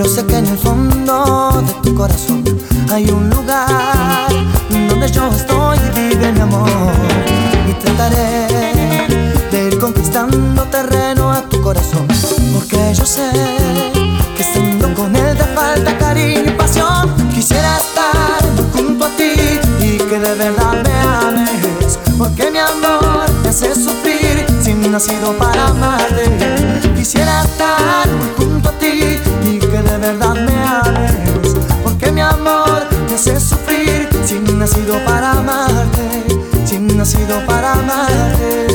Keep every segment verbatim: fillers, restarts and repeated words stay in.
pero sé que en el fondo de tu corazón hay un lugar donde yo estoy y vive mi amor. Y trataré de ir conquistando terreno a tu corazón, porque yo sé que estando con él te falta cariño y pasión. Quisiera estar junto a ti y que de verdad me ames, porque mi amor te hace sufrir si no he nacido para amarte. Quisiera estar junto a ti y que de verdad me ames, porque mi amor te hace sufrir si no he nacido para amarte, si no he nacido para amarte.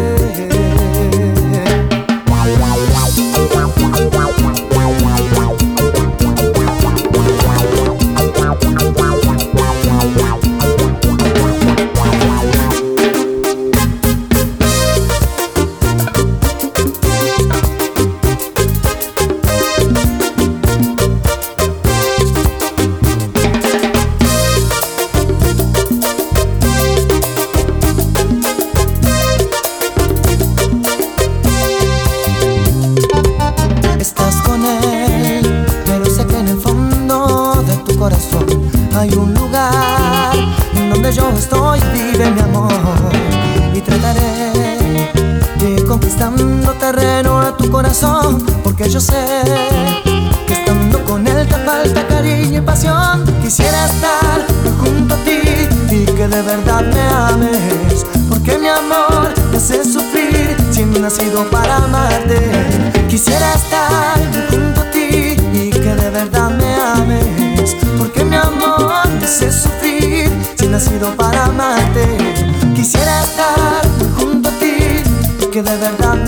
Hay un lugar en donde yo estoy y vive mi amor. Y trataré de ir conquistando terreno a tu corazón, porque yo sé que estando con él te falta cariño y pasión. Quisiera estar junto a ti y que de verdad me ames, porque mi amor te hace sufrir si no he nacido para amarte. Quisiera estar junto a ti y que de verdad me ames, porque mi amor me hace sufrir si he nacido para amarte. Quisiera estar junto a ti y que de verdad